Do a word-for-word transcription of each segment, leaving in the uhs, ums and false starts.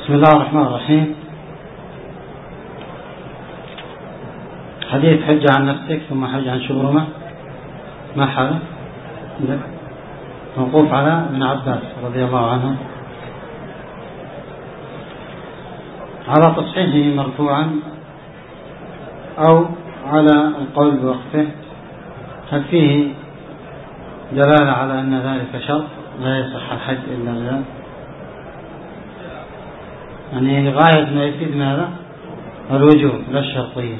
بسم الله الرحمن الرحيم. حديث حج عن نفسك ثم حج عن شبرمة، ما حاله؟ موقوف على ابن عباس رضي الله عنه، على تصحيحه مرفوعا أو على القول بوقفه. هل فيه دلالة على أن ذلك شرط لا يصح الحج إلا بذلك؟ يعني غاية ما يفيد ماذا؟ الوجوب لا الشرطية.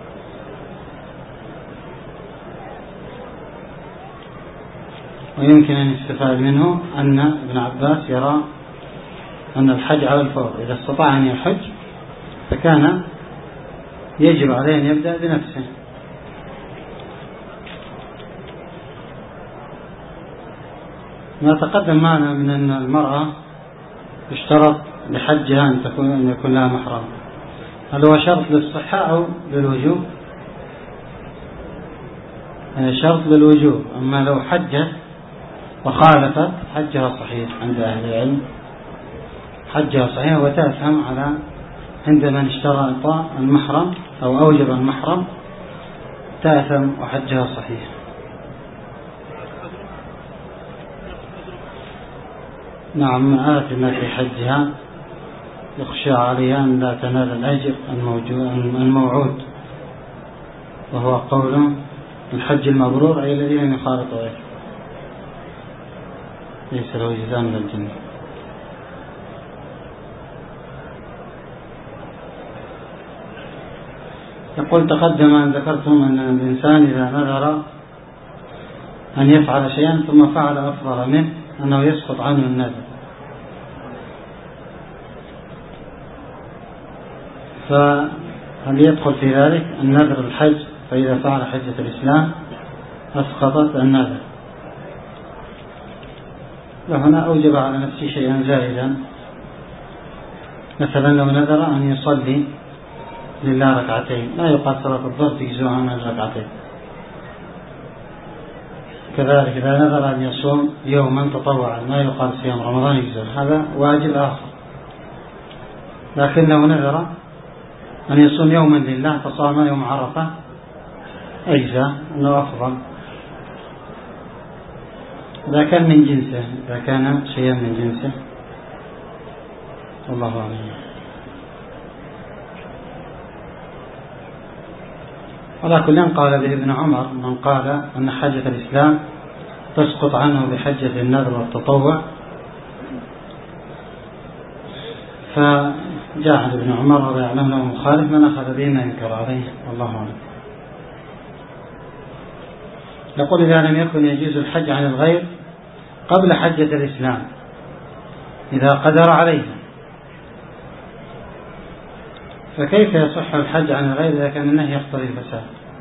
ويمكن أن يستفاد منه أن ابن عباس يرى أن الحج على الفور، إذا استطاع أن يحج فكان يجب عليه أن يبدأ بنفسه. ما تقدم معنا من أن المرأة يشترط لحجها أن تكون أن يكون لها محرم، هل هو شرط للصحة أو للوجوب؟ شرط للوجوب، أما لو حجت وخالفت حجها صحيح عند أهل العلم، حجها صحيح وتأثم على عندما اشترط المحرم أو أوجب المحرم تأثم وحجها صحيح. نعم، من آثم في حجها يخشى عليها أن لا تنال الأجر الموعود، وهو قول الحج المبرور أي الذي لم يخالط غيره ليس له جزاء من الجنة. يقول تقدم أن ذكرتم أن الإنسان إذا نذر أن يفعل شيئا ثم فعل أفضل منه أنه يسقط عنه النذر، فهل يدخل في ذلك النذر الحج؟ فإذا فعل حجة الإسلام أسقطت النذر، وهنا أوجب على نفسه شيئا زائدا. مثلا لو نذر أن يصلي لله ركعتين، لا يقال صلاة الظهر تجزء عنها ركعتين. كذلك إذا نذر أن يصوم يوما تطوعا، ما يقال صيام رمضان يجزء، هذا واجب آخر. لكن لو نذر أن يصوم يوما لله فصام يوم عرفة أجزاء، أنه أفضل إذا كان من جنسه، إذا كان شيئا من جنسه. الله أعلم. على كل قال به ابن عمر من قال أن حجة الإسلام تسقط عنه بحجة النذر والتطوع، فجاء عن ابن عمر ولا يعلم له مخالف من أخذ به ما ينكر عليه، والله أعلم. يقول إذا لم يكن يجوز الحج عن الغير قبل حجة الإسلام إذا قدر عليها، فكيف يصح الحج عن الغير إذا كان النهي يقتضي الفساد؟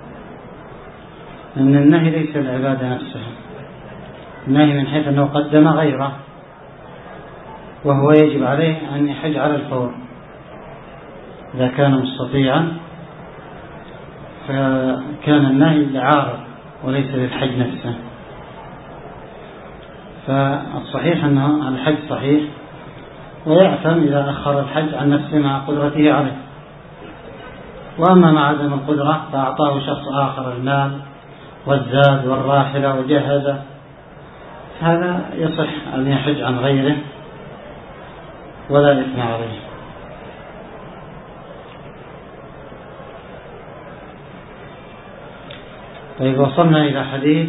لأن النهي ليس العبادة نفسها، النهي من حيث أنه قدم غيره، وهو يجب عليه أن يحج على الفور إذا كان مستطيعا، فكان النهي لعارض وليس للحج نفسه. فالصحيح أنه الحج صحيح، ويأثم إذا أخر الحج عن نفسه مع قدرته عليه. وأما مع عدم القدرة فأعطاه شخص آخر المال والزاد والراحلة وجهز، هذا يصح أن يحج عن غيره ولا إثم عليه. طيب، وصلنا إلى حديث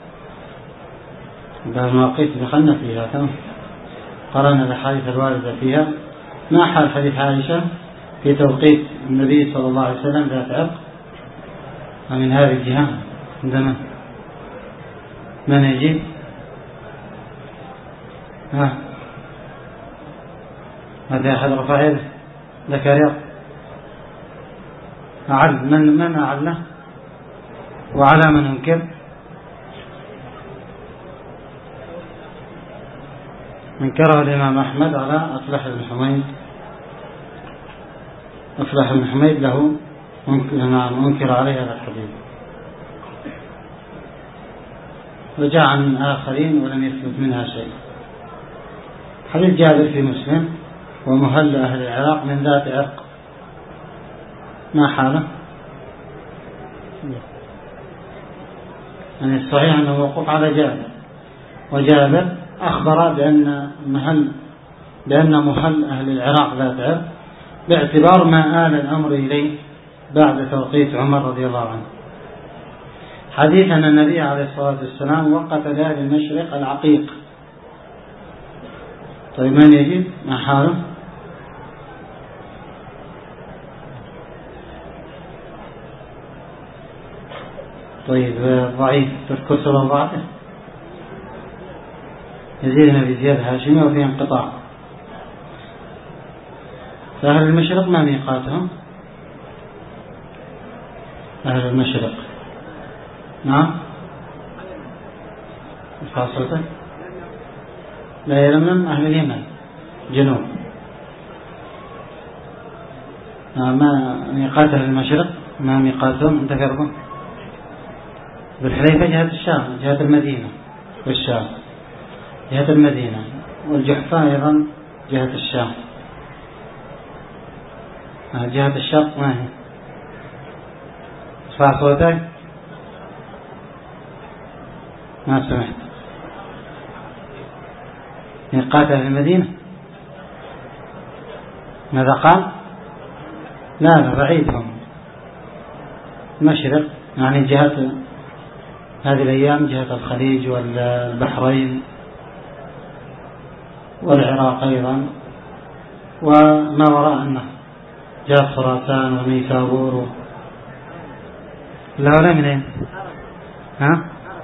المواقيت دخلنا فيها، كم قرأنا الأحاديث الواردة فيها. ما حال حديث عائشة في توقيت النبي صلى الله عليه وسلم ذات عقد ومن هذه الجهة عندما من يجيب؟ ها هذا أحد رفع يده ذكر أعل من من أعله وعلى من أنكر؟ منكره الإمام أحمد على أفلح بن حميد. أفلح بن حميد له منكر عليه هذا الحديث، وجاء عن آخرين ولم يثبت منها شيء. حديث جابر في مسلم ومهل أهل العراق من ذات عرق، ما حاله؟ يعني الصحيح أنه موقوف على جابر، وجابر أخبر بأن مهل بأن مهل أهل العراق ذات عرق باعتبار ما آل الأمر إليه بعد توقيت عمر رضي الله عنه. حديث أن النبي عليه الصلاة والسلام وقت لأهل المشرق العقيق. طيب من يجيب؟ ما حاله؟ طيب ضعيف، تذكر سبب ضعفه؟ يزيد بن زياد هاشمي وفيه انقطاع. فأهل المشرق ما ميقاتهم؟ أهل المشرق نعم فاصلته لا يلملم. أهل اليمن جنوب. ما ميقات أهل المشرق؟ ما ميقاتهم؟ أنت فرقهم بالحليفة جهة الشام، جهة المدينة والشام، جهة المدينة، والجحفة أيضا جهة الشام. جهة الشرق ما هي؟ اسمع صوتك، ما سمعت. ميقات أهل المدينة ماذا قال؟ لا لا بعيدهم مشرق، يعني جهة هذه الأيام جهة الخليج والبحرين والعراق أيضا وما وراء النهر، جهة خراسان ونيسابور. لا ولا منين؟ ها؟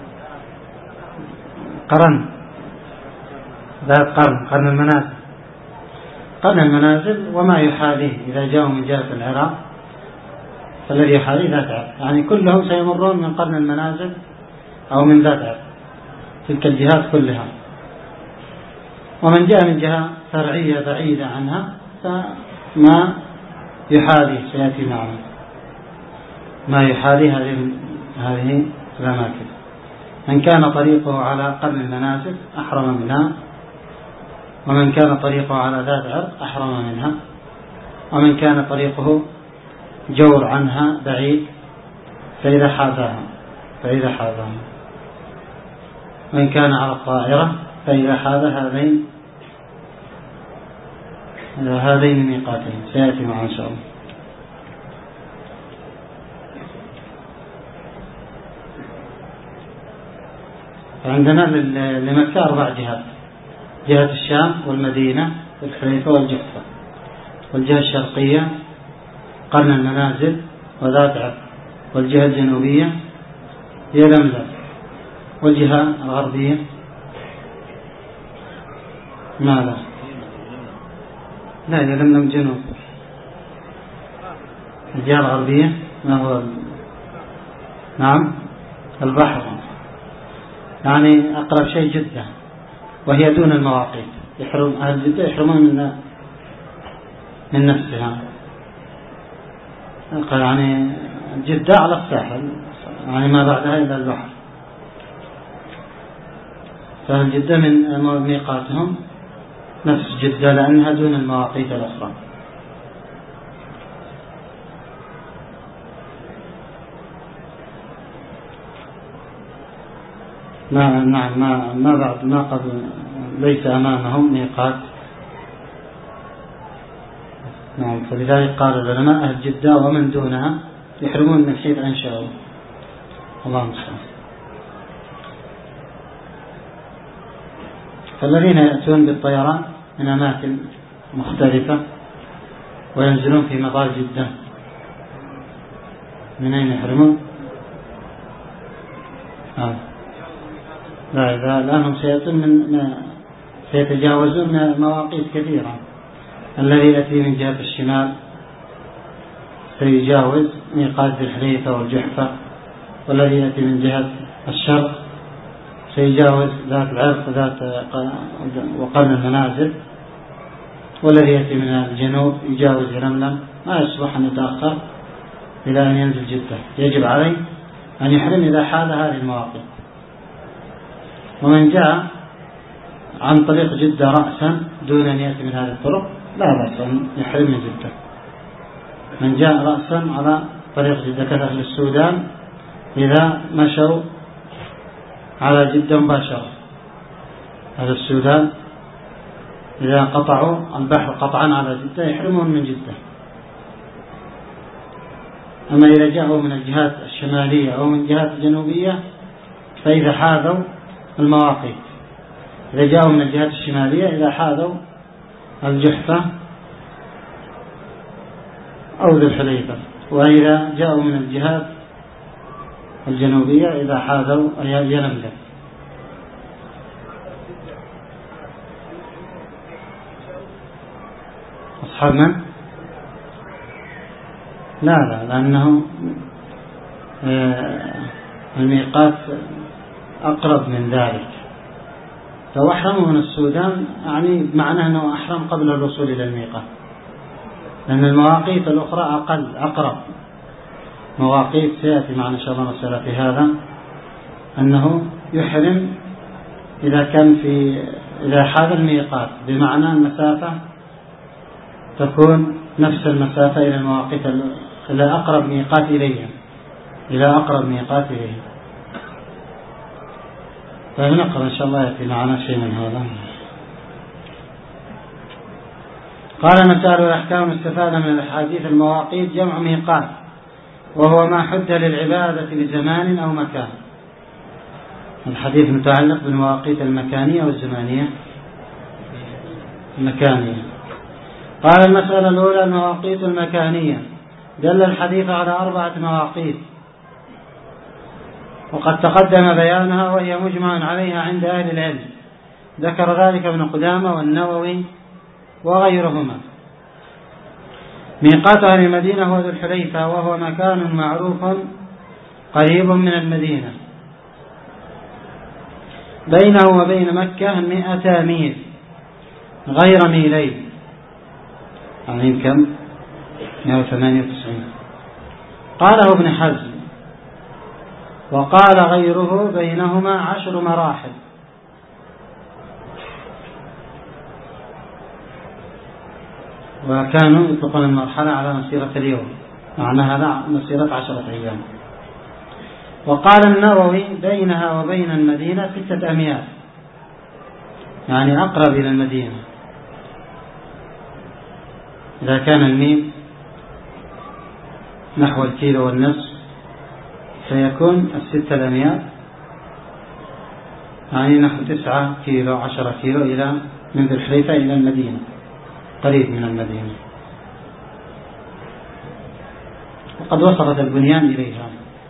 قرن ذات قرن، قرن المنازل، قرن المنازل وما يحاليه إذا جاءوا من جهة العراق فالذي يحاليه ذات عرق، يعني كلهم سيمرون من قرن المنازل أو من ذات عرق، تلك الجهات كلها. ومن جاء من جهة فرعية بعيدة عنها فما يحالي سيأتي معنا ما يحالي هذه هذه الأماكن. من كان طريقه على قرن المنازل أحرم منها، ومن كان طريقه على ذات عرق أحرم منها، ومن كان طريقه جور عنها بعيد فإذا حاذاها فإذا حاذاها وإن كان على الطائرة فإذا حاذ هذين هذين الميقاتين سيأتي معنا إن شاء الله. فعندنا لمكة أربع جهات: جهة الشام والمدينة والحليفة والجحفة، والجهة الشرقية قرن المنازل وذات عرق، والجهة الجنوبية هي لملم، والجهة الغربية ما لا لا يلملم جنوب. الجهة الغربية ما هو؟ نعم البحر، يعني أقرب شيء جدة، وهي دون المواقيت. يحرم أهل جدة يحرمون من من نفسها، يعني جدة على الساحل، يعني ما بعدها إلا البحر. فأهل جدة من ميقاتهم نفس جدة لأنها دون المواقيت الأخرى. ما نعم ما ما بعد ما قبل ليس أمامهم ميقات. نعم فلذلك قال العلماء أهل جدة ومن دونها يحرمون من حيث أنشأوا. الله المستعان. فالذين يأتون بالطيران من أماكن مختلفة وينزلون في مطار جدة من أين يحرمون؟ آه. لا إذا الآن سيأتون من سيتجاوزون مواقيت كثيرة. الذي يأتي من جهة الشمال سيجاوز ميقات ذي الحليفة والجحفة، والذي يأتي من جهة الشرق سيجاوز ذات العرق وذات وقرن المنازل، والذي يأتي من الجنوب يجاوز يلملم. ما يصبح أن يتأخر إلى أن ينزل جدة. يجب عليه أن يحرم إذا حال هذه المواقيت. ومن جاء عن طريق جدة رأسا دون أن يأتي من هذه الطرق لا بأس أن يحرم من جدة. من جاء رأسا على طريق جدة كأهل السودان إذا مشوا على جدة مباشرة، أهل السودان إذا قطعوا البحر قطعا على جدة يحرمون من جدة. أما إذا جاءوا من الجهات الشمالية أو من الجهات الجنوبية فإذا حاذوا المواقيت، إذا جاءوا من الجهات الشمالية إذا حاذوا الجحفة أو ذو الحليفة، وإذا جاءوا من الجهات الجنوبية إذا حاذوا يلملم. أصحاب من؟ لا لا لأنه الميقات أقرب من ذلك. لو أحرموا من السودان يعني بمعنى أنه أحرم قبل الوصول إلى الميقات، لأن المواقيت الأخرى أقل أقرب. مواقيت سيأتي معنا إن شاء الله مسألة في هذا، أنه يحرم إذا كان في إذا حاذ الميقات، بمعنى المسافة تكون نفس المسافة إلى المواقيت إلى أقرب ميقات إليهم إلى أقرب ميقات إليهم. فنقرأ إن شاء الله يأتي معنا شيء من هذا. قال مسائل الأحكام استفاد من الحديث المواقيت جمع ميقات، وهو ما حد للعبادة لزمان أو مكان. الحديث متعلق بالمواقيت المكانية والزمانية. المكانية. قال المسألة الأولى المواقيت المكانية. دل الحديث على أربعة مواقيت، وقد تقدم بيانها وهي مجمع عليها عند أهل العلم، ذكر ذلك ابن قدامة والنووي وغيرهما. ميقات أهل المدينة هو ذو الحليفة، وهو مكان معروف قريب من المدينة، بينه وبين مكة مئة ميل غير ميلين، يعني كم؟ مئة وثمانية وتسعين. قاله ابن حزم، وقال غيره بينهما عشر مراحل. وكانوا يطلقون المرحلة على مسيرة اليوم، معناها لا مسيرة عشرة أيام. وقال النووي بينها وبين المدينة ستة أميال، يعني أقرب إلى المدينة. إذا كان الميل نحو الكيلو والنصف سيكون الستة الأميال يعني نحو تسعة كيلو عشرة كيلو إلى من ذي الحليفة إلى المدينة، قريب من المدينة. وقد وصلت البنيان إليها،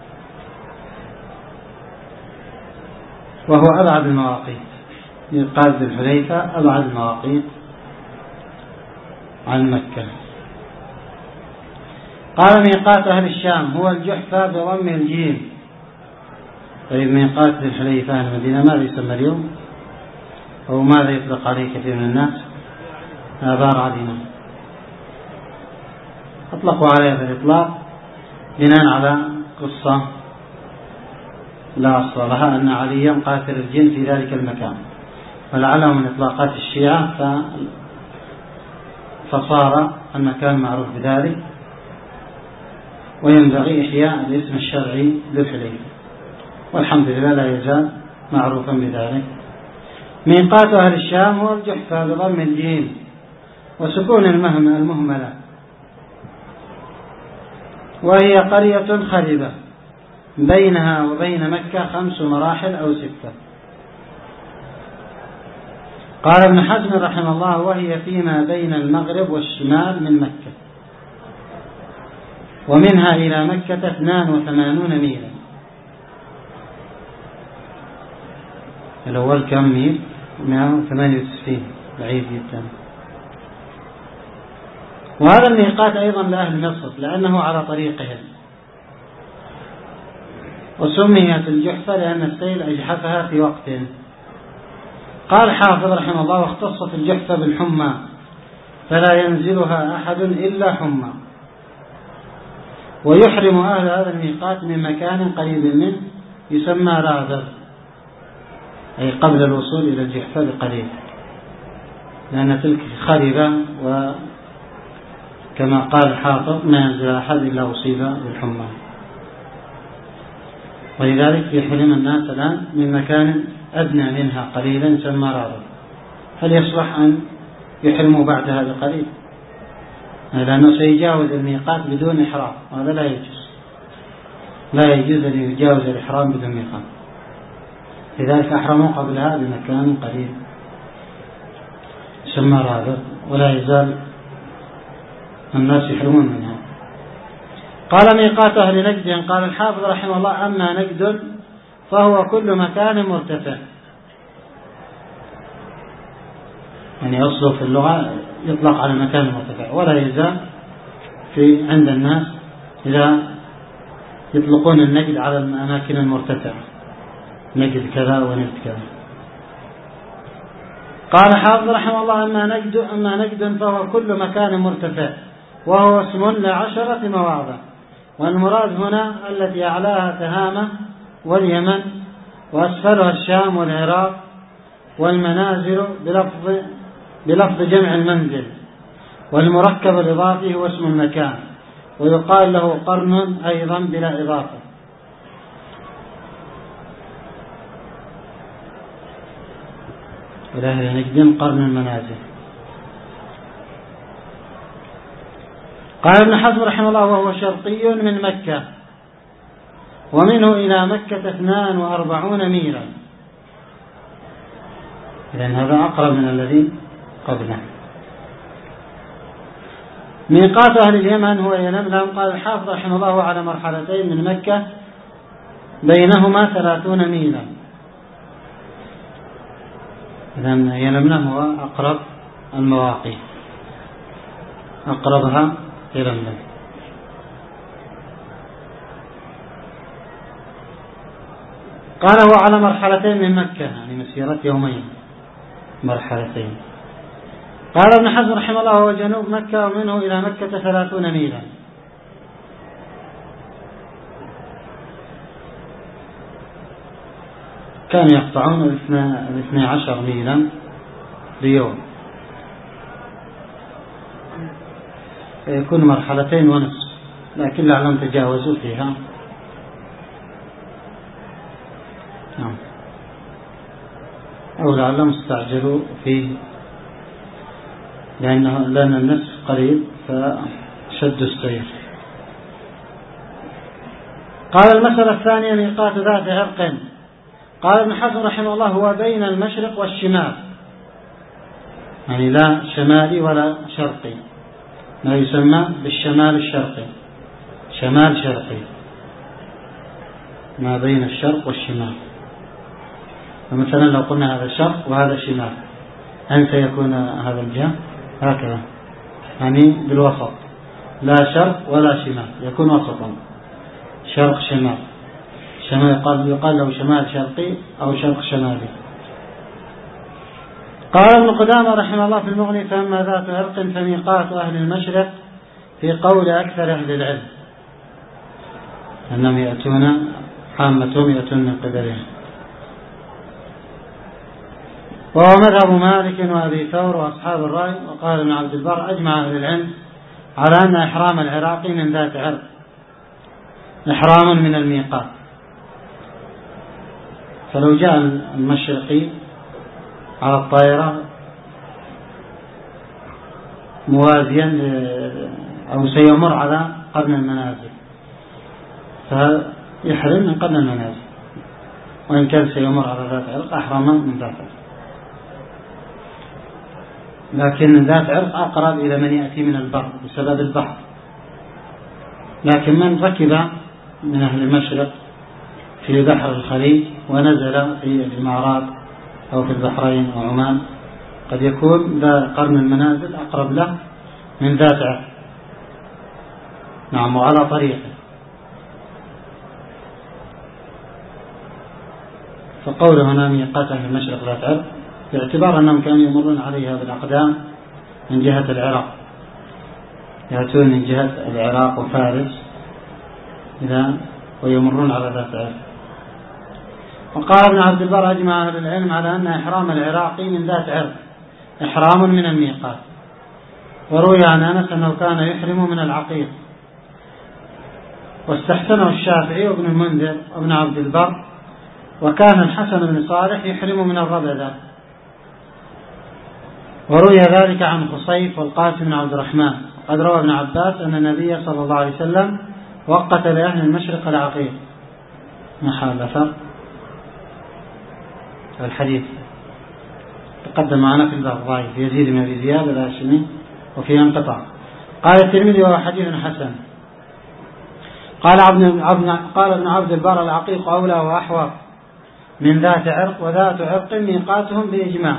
وهو أبعد المواقيت. ميقات ذي الحليفة أبعد المواقيت عن مكة. قال ميقات أهل الشام هو الجحفة بضم الجيم. طيب ميقات ذي الحليفة أهل المدينة ماذا يسمى اليوم؟ أو ماذا يطلق عليه كثير من الناس؟ آبار علينا. أطلقوا عليها الإطلاق بناء على قصة لا أصل لها، أن عليا قاتل الجن في ذلك المكان، ولعله من إطلاقات الشيعة فصار المكان معروف بذلك، وينبغي إحياء الاسم الشرعي للحليفة، والحمد لله لا يزال معروفا بذلك. ميقات أهل الشام هو الجحفة بضم الجيم وسكون المهملة، وهي قرية خربة بينها وبين مكة خمس مراحل أو ستة. قال ابن حزم رحمه الله وهي فيما بين المغرب والشمال من مكة، ومنها إلى مكة اثنان وثمانون ميلا. الأول كم ميل؟ مئة وثمانية وتسعين، بعيد جدا. وهذا الميقات أيضا لأهل مصر لأنه على طريقهم، وسميت الجحفة لأن السيل أجحفها في وقت. قال حافظ رحمه الله واختصت الجحفة بالحمى، فلا ينزلها أحد إلا حمى. ويحرم أهل هذا الميقات من مكان قريب منه يسمى رابغ، أي قبل الوصول إلى الجحفة بقليل. لأن تلك خربة، وكما قال الحافظ ما ينزل أحد إلا أصيب بالحمى. ولذلك يحرم الناس الآن من مكان أدنى منها قليلا يسمى رابط، هل يصلح أن يحرموا بعدها بقليل؟ لأنه سيجاوز الميقات بدون إحرام، وهذا لا يجوز، لا يجوز أن يجاوز الإحرام بدون ميقات. لذلك أحرموا قبلها بمكان قليل يسمى رابط، ولا يزال الناس يحرمون منها. قال ميقات أهل نجد، قال الحافظ رحمه الله: أما نجد فهو كل مكان مرتفع. يعني أصله في اللغة يطلق على مكان مرتفع، ولا يزال في عند الناس إذا يطلقون النجد على الأماكن المرتفعة، نجد كذا ونجد كذا. قال حافظ رحمه الله: أما نجد أما نجد فهو كل مكان مرتفع، وهو اسم لعشرة مواضع، والمراد هنا التي أعلاها تهامة واليمن، وأسفلها الشام والعراق، والمنازل بلفظ بلفظ جمع المنزل، والمركب الإضافي هو اسم المكان، ويقال له قرن أيضا بلا إضافة. ولأهل نجد قرن المنازل. قال ابن حزم رحمه الله: وهو شرقي من مكة، ومنه إلى مكة اثنان وأربعون ميلا. إذن هذا أقرب من الذي قبله. ميقات أهل اليمن هو يلملم. قال الحافظ رحمه الله: على مرحلتين من مكة بينهما ثلاثون ميلا. إذن يلملم هو أقرب المواقع، أقربها يلملم. قال هو على مرحلتين من مكة، يعني مسيرة يومين، مرحلتين. قال ابن حزم رحمه الله: هو جنوب مكة، ومنه إلى مكة ثلاثون ميلا. كانوا يقطعون الاثنى عشر ميلا بيوم، يكون مرحلتين ونصف، لكن لعلهم تجاوزوا فيها. نعم. أو لعلهم استعجلوا فيه، لأنه لأن النصف قريب فشدوا السير. قال المسألة الثانية: ميقات ذات عرق. قال ابن حزم رحمه الله: هو بين المشرق والشمال، يعني لا شمالي ولا شرقي، ما يسمى بالشمال الشرقي، شمال شرقي، ما بين الشرق والشمال. فمثلا لو قلنا هذا شرق وهذا شمال، أن سيكون هذا الجهة هكذا، يعني بالوسط، لا شرق ولا شمال، يكون وسطا، شرق شمال. شمال يقال, يقال له شمال شرقي أو شرق شمالي. قال ابن قدامة رحمه الله في المغني: فأما ذات عرق فميقات أهل المشرق، في قول أكثر أهل العلم أنهم يأتون حامتهم يأتون من قبلهم. وهو مذهب مالك وأبي ثور وأصحاب الرأي. وقال ابن عبد البر: أجمع أهل العلم على أن إحرام العراقي من ذات عرق إحرام من الميقات. فلو جاء المشرقي على الطائرة موازيا أو سيمر على قرن المنازل، فيحرم من قرن المنازل، وإن كان سيمر على ذات عرق أحرم من ذات عرق. لكن ذات عرق أقرب إلى من يأتي من البر بسبب البحر. لكن من ركب من أهل المشرق في بحر الخليج ونزل في الإمارات أو في البحرين أو عمان، قد يكون ذا قرن المنازل أقرب له من ذات عرق. نعم، وعلى طريقه. فقوله هنا ميقات أهل المشرق ذات عرق باعتبار أنهم كانوا يمرون عليها بالأقدام من جهة العراق، يأتون من جهة العراق وفارس إذا ويمرون على ذات عرق. وقال ابن عبد البر: أجمع أهل العلم على أن إحرام العراقي من ذات عرق، إحرام من الميقات. وروي عن أنس أنه كان يحرم من العقيق، واستحسنه الشافعي وابن المنذر وابن عبد البر، وكان الحسن بن صالح يحرم من الربذة. وروي ذلك عن خصيف والقاسم بن عبد الرحمن. قد روى ابن عباس أن النبي صلى الله عليه وسلم وقت لأهل المشرق العقيق. محال أثر الحديث تقدم معنا في الباب ضعيف يزيد بن أبي زياد الهاشمي وفيه انقطاع. قال الترمذي وهو حديث حسن. قال قال ابن عبد البر العقيق أولى وأحوط من ذات عرق، وذات عرق ميقاتهم بإجماع.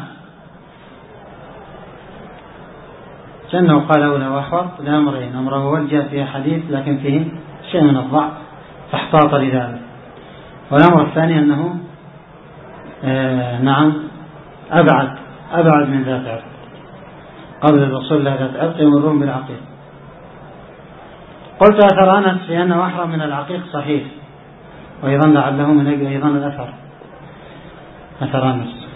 كأنه قال أولى وأحوط لأمرين: أمره وجه فيه حديث لكن فيه شيء من الضعف فاحتاط لذلك، والأمر الثاني أنه آه نعم أبعد أبعد من ذات عرق. قبل الوصول إلى ذات عرق يمرون بالعقيق. قلت أثر أنس في أنه أحرم من العقيق صحيح، وأيضا لعله من أجل أيضا الأثر أثر أنس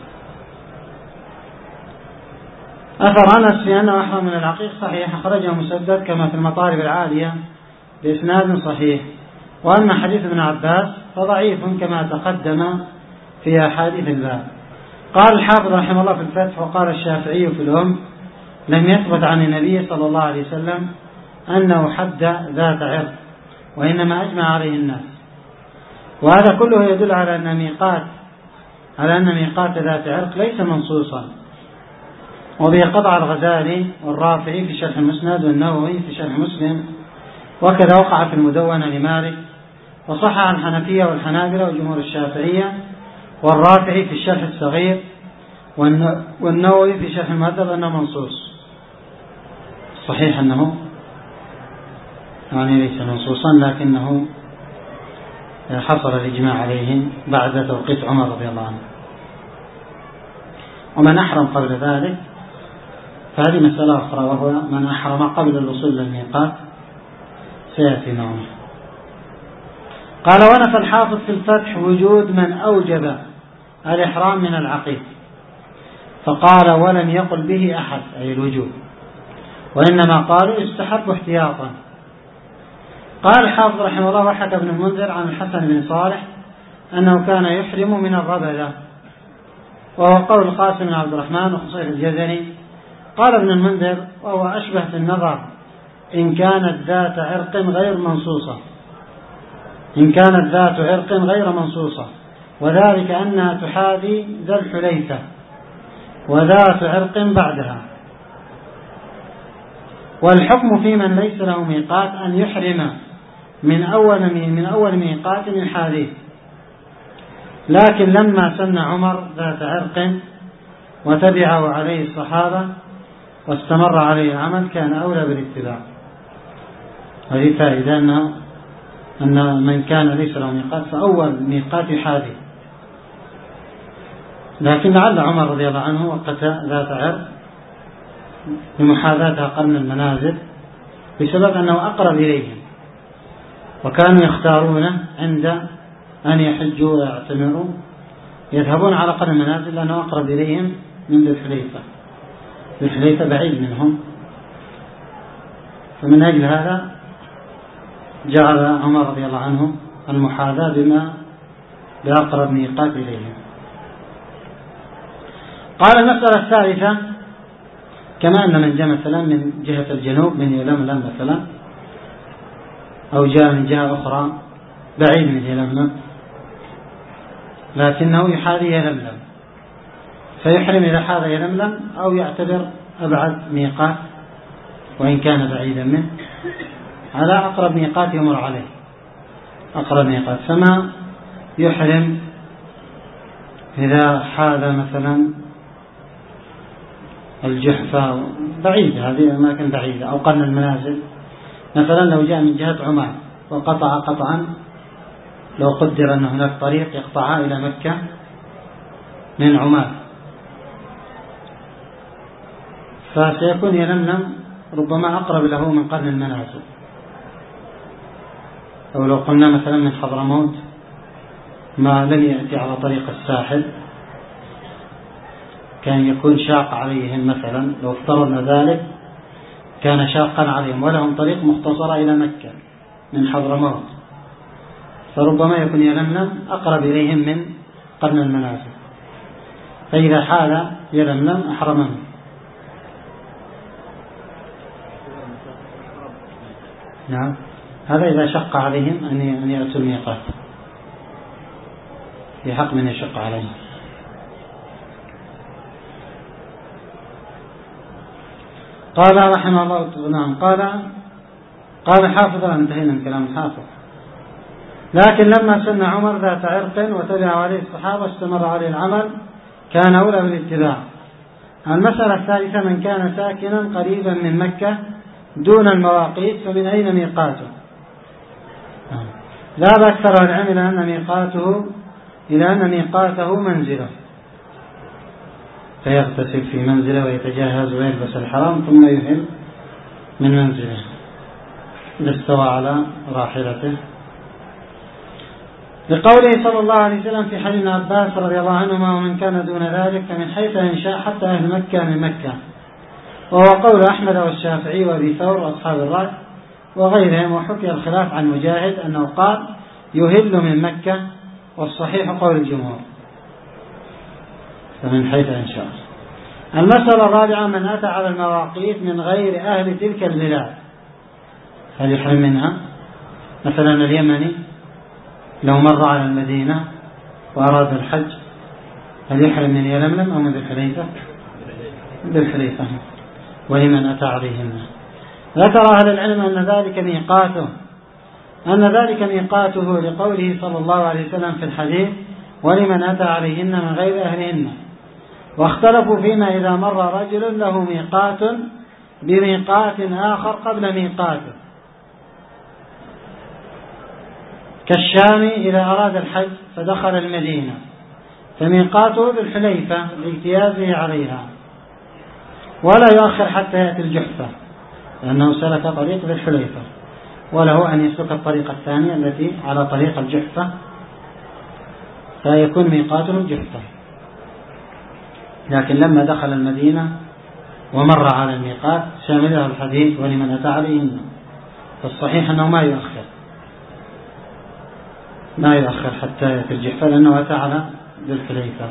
أثر أنس في أنه أحرم من العقيق صحيح، أخرجه مسدد كما في المطالب العالية بإسناد صحيح. وأما حديث ابن عباس فضعيف كما تقدم في أحاديث الباب. قال الحافظ رحمه الله في الفتح: وقال الشافعي في الأم: لم يثبت عن النبي صلى الله عليه وسلم أنه حد ذات عرق، وإنما أجمع عليه الناس. وهذا كله يدل على أن ميقات على أن ميقات ذات عرق ليس منصوصا. وبه قطع الغزالي والرافعي في شرح المسند، والنووي في شرح مسلم، وكذا وقع في المدونة لمالك، وصح عن الحنفية والحنابلة وجمهور الشافعية، والرافعي في الشرح الصغير، والنووي في شرح المهذب أنه منصوص. صحيح أنه يعني ليس منصوصا، لكنه حصل الإجماع عليه بعد توقيت عمر رضي الله عنه. ومن أحرم قبل ذلك فهذه مسألة أخرى، وهو من أحرم قبل الوصول للميقات سيأتي معنا. قال: ونفى الحافظ في الفتح وجود من أوجب الإحرام من العقيق، فقال: ولم يقل به أحد، أي الوجوب، وإنما قالوا يستحب احتياطا. قال الحافظ رحمه الله: وحكى ابن المنذر عن الحسن بن صالح أنه كان يحرم من الربذة، وهو قول القاسم بن عبد الرحمن وخصيف الجزري. قال ابن المنذر: وهو أشبه في النظر إن كانت ذات عرق غير منصوصة إن كانت ذات عرق غير منصوصة وذلك أنها تحاذي ذا الحليفة، وذات عرق بعدها. والحكم في من ليس له ميقات أن يحرم من أول من أول ميقات يحاذيه، لكن لما سن عمر ذات عرق وتبعه عليه الصحابة واستمر عليه العمل كان أولى بالاتباع. هذه فائدة أن أن من كان ليس له ميقات فأول ميقات يحاذي، لكن لعل عمر رضي الله عنه وقت ذات عرق بمحاذاتها قرن المنازل بسبب أنه أقرب إليهم، وكانوا يختارون عند أن يحجوا ويعتمروا يذهبون على قرن المنازل لأنه أقرب إليهم من ذي الحليفة. ذي الحليفة بعيد منهم، فمن أجل هذا جعل عمر رضي الله عنه المحاذاة بما بأقرب ميقات إليهم. قال المسألة الثالثة: كما أن من جاء مثلا من جهة الجنوب من يلملم مثلا، أو جاء من جهة أخرى بعيد من يلملم لكنه يحاذي يلملم، فيحرم إذا حاذ يلملم أو يعتبر أبعد ميقات وإن كان بعيدا منه على أقرب ميقات يمر عليه أقرب ميقات. فما يحرم إذا حاذ مثلا الجحفة بعيد، هذه أماكن بعيدة، أو قرن المنازل مثلا. لو جاء من جهة عمان وقطع قطعا، لو قدر أن هناك طريق يقطعها إلى مكة من عمان، فسيكون يلملم ربما أقرب له من قرن المنازل. أو لو قلنا مثلا من حضرموت ما لم يأتي على طريق الساحل كان يكون شاق عليهم، مثلا لو افترضنا ذلك كان شاقا عليهم ولهم طريق مختصرة إلى مكة من حضرموت، فربما يكون يلملم أقرب إليهم من قرن المنازل، فإذا حال يلملم أحرمهم. نعم، هذا إذا شق عليهم أن يأتوا الميقات، في حق من يشق عليهم. قال رحمه الله، نعم، قال قال حافظ، انتهينا من كلام الحافظ. لكن لما سن عمر ذات عرق وتبع عليه الصحابة واستمر عليه العمل كان أولى بالاتباع. المسألة الثالثة: من كان ساكنا قريبا من مكة دون المواقيت فمن أين ميقاته؟ ذهب أكثر العلم إلى أن ميقاته إلى أن ميقاته منزله، فيغتسل في منزله ويتجهز ويلبس الحرام ثم يهل من منزله إذا استوى على راحلته، لقوله صلى الله عليه وسلم في حديث عباس رضي الله عنهما: ومن كان دون ذلك فمن حيث ينشاء حتى أهل مكة من مكة. وهو قول أحمد والشافعي وأبي ثور وأصحاب الرأي وغيرهم. وحكي الخلاف عن مجاهد أنه قال يهل من مكة، والصحيح قول الجمهور فمن حيث ينشاء. المسألة الرابعة: من أتى على المواقيت من غير أهل تلك البلاد هل يحرم منها؟ مثلا اليمني لو مر على المدينة وأراد الحج هل يحرم من يلملم أو من ذي الحليفة؟ ذي الحليفة. ولمن أتى عليهن. ذكر أهل العلم أن ذلك ميقاته أن ذلك ميقاته لقوله صلى الله عليه وسلم في الحديث: ولمن أتى عليهن من غير أهلهن. واختلفوا فيما إذا مر رجل له ميقات بميقات آخر قبل ميقاته، كالشام إذا أراد الحج فدخل المدينة فميقاته بالحليفة لاجتيازه عليها، ولا يؤخر حتى يأتي الجحفة لأنه سلك طريق بالحليفة، وله أن يسلك الطريقة الثانية التي على طريق الجحفة فيكون ميقاته الجحفة. لكن لما دخل المدينة ومر على الميقات شامله الحديث: ولمن أتى عليهن. فالصحيح أنه ما يؤخر ما يؤخر حتى يأتي الجحفة لأنه أتى على ذي الحليفة.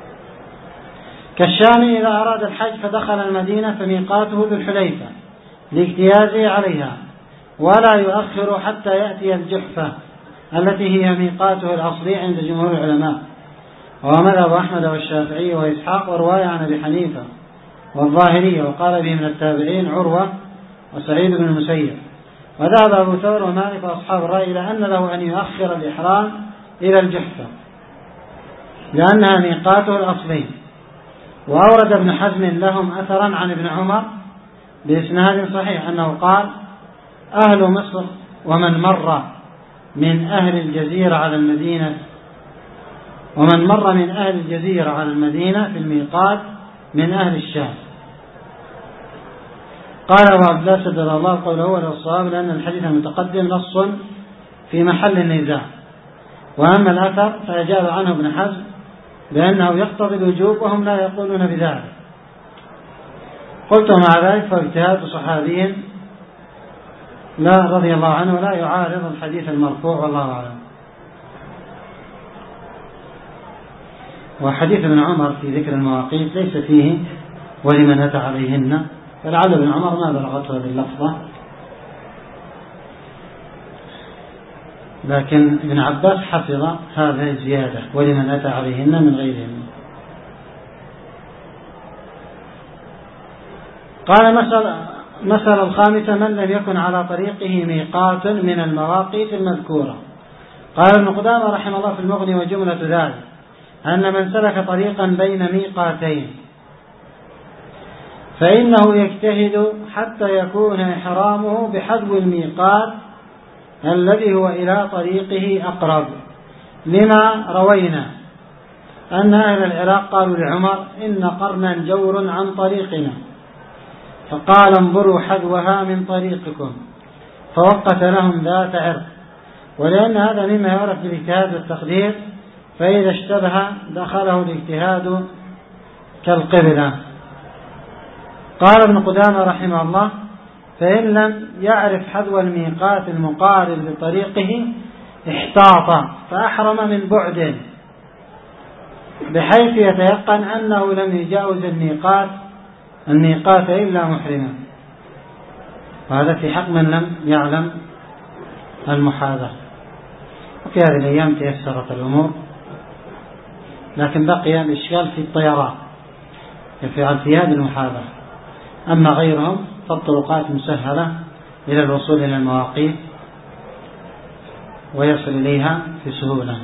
كالشام إذا أراد الحج فدخل المدينة فميقاته ذي الحليفة لاجتيازه عليها، ولا يؤخر حتى يأتي الجحفة التي هي ميقاته الأصلي عند جمهور العلماء، ومذهب أحمد والشافعي وإسحاق ورواية عن أبي حنيفة والظاهرية، وقال به من التابعين عروة وسعيد بن المسيب. وذهب أبو ثور ومالك وأصحاب الرأي إلى أن له أن يؤخر الإحرام إلى الجحفة لأنها ميقاته الأصلي. وأورد ابن حزم لهم أثرا عن ابن عمر بإسناد صحيح أنه قال: أهل مصر ومن مر من أهل الجزيرة على المدينة ومن مر من أهل الجزيرة على المدينة في الميقات من أهل الشام. قال أبو عبد الله سدد الله قوله هو الصواب، لأن الحديث المتقدم نص في محل النزاع. وأما الأثر فيجاب عنه ابن حزم بأنه يقتضي الوجوب وهم لا يقولون بذلك. قلت مع ذلك فاجتهاد صحابي لا رضي الله عنه لا يعارض الحديث المرفوع والله أعلم. وحديث ابن عمر في ذكر المواقيت ليس فيه ولمن أتى عليهن، فلعل ابن عمر ما بلغته هذه اللفظة، لكن ابن عباس حفظ هذه الزيادة ولمن أتى عليهن من غيرهن. قال مسألة الخامسة: من لم يكن على طريقه ميقات من المواقيت المذكورة. قال ابن قدامة رحمه الله في المغني: وجملة ذلك أن من سلك طريقا بين ميقاتين فإنه يجتهد حتى يكون إحرامه بحذو الميقات الذي هو إلى طريقه أقرب، لما روينا أن أهل العراق قالوا لعمر: إن قرنا جور عن طريقنا، فقال: انظروا حذوها من طريقكم، فوقت لهم ذات عرق. ولأن هذا مما يعرف بالاجتهاد والتقدير، فإذا اشتبه دخله الاجتهاد كالقبلة. قال ابن قدامة رحمه الله: فإن لم يعرف حذو الميقات المقارب لطريقه احتاط فأحرم من بعد، بحيث يتيقن أنه لم يجاوز الميقات الميقات إلا محرما. وهذا في حق من لم يعلم المحاذاة. وفي هذه الأيام تيسرت الأمور، لكن بقي الإشكال في الطيران في التياب المحاذاة. أما غيرهم فالطرقات مسهلة إلى الوصول إلى المواقيت ويصل إليها في سهولة.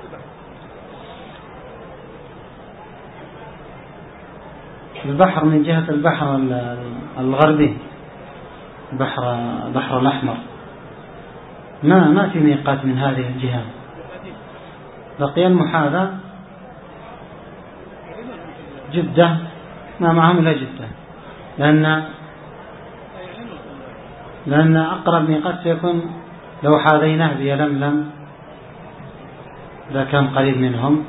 البحر من جهة البحر الغربي، البحر البحر الأحمر، ما ما في ميقات من هذه الجهة. بقي المحاذاة جدة، ما معهم إلا جدة، لأن لأن أقرب ميقات سيكون لو حاذيناه بيلملم إذا كان قريب منهم.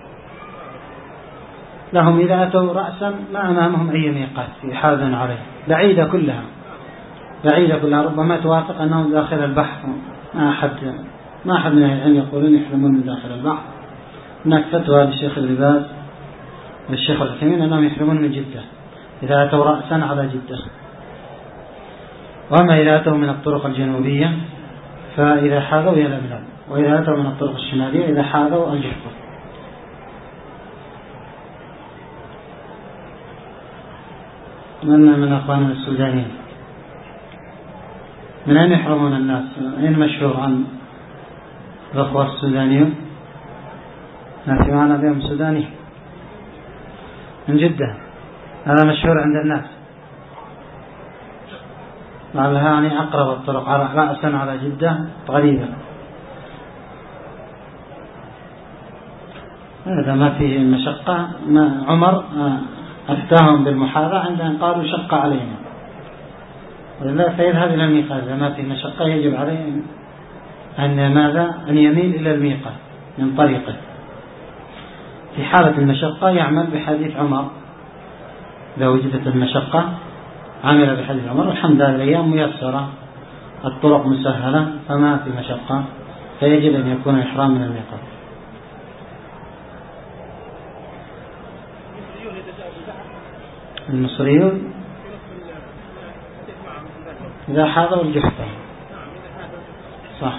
لهم إذا أتوا رأسا ما أمامهم أي ميقات يحاذون عليه، بعيدة كلها بعيدة كلها، ربما توافق أنهم داخل البحر. ما أحد ما أحد من العلم يقولون يحرمون من داخل البحر. هناك فتوى للشيخ ابن باز والشيخ العثيمين أنهم يحرمون من جدة إذا أتوا رأسا على جدة. وأما إذا أتوا من الطرق الجنوبية فإذا حاذوا يلملم، وإذا أتوا من الطرق الشمالية إذا حاذوا الجحفة. من من أخواننا السودانيين من أين يحرمون الناس؟ أين مشهور عن الأخوة السودانيون؟ نأتي معنا بهم سوداني من جدة، هذا مشهور عند الناس، لعلها يعني أقرب الطرق على رأسا على جدة غريبة. هذا ما فيه مشقة. ما عمر أفتاهم بالمحاذاة عند أن قالوا شق علينا، ولله فيذهب إلى الميقات. إذا ما فيه مشقة يجب عليه أن ماذا أن يميل إلى الميقات من طريقه. في حالة المشقة يعمل بحديث عمر، إذا وجدت المشقة عمل بحديث عمر. الحمد لله الأيام ميسرة، الطرق مسهلة، فما في مشقة، فيجب أن يكون الإحرام من الميقات. المصريون إذا حاذوا الجحفة صح.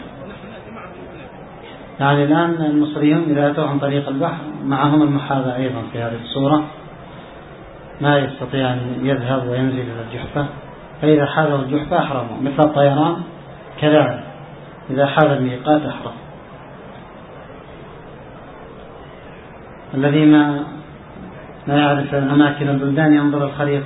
يعني الآن المصريون إذا أتوا عن طريق البحر معهم المحاذاة أيضا في هذه الصورة، ما يستطيع أن يذهب وينزل إلى الجحفة، فإذا حاذوا الجحفة أحرموا. مثل الطيران كذلك، إذا حاذ الميقات أحرم. الذي ما لا يعرف أماكن البلدان ينظر الخريطة.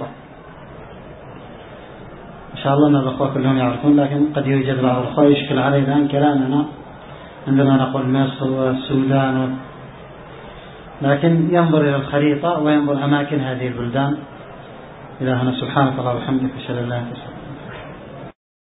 إن شاء الله أن الأخوة كلهم يعرفون، لكن قد يوجد بعض الأخوة يشكل عليه الآن كلامنا عندما نقول مصر والسودان، لكن ينظر إلى الخريطة وينظر أماكن هذه البلدان. إلهنا سبحانه وتعالى وبحمده أشهد أن لا إله إلا أنت.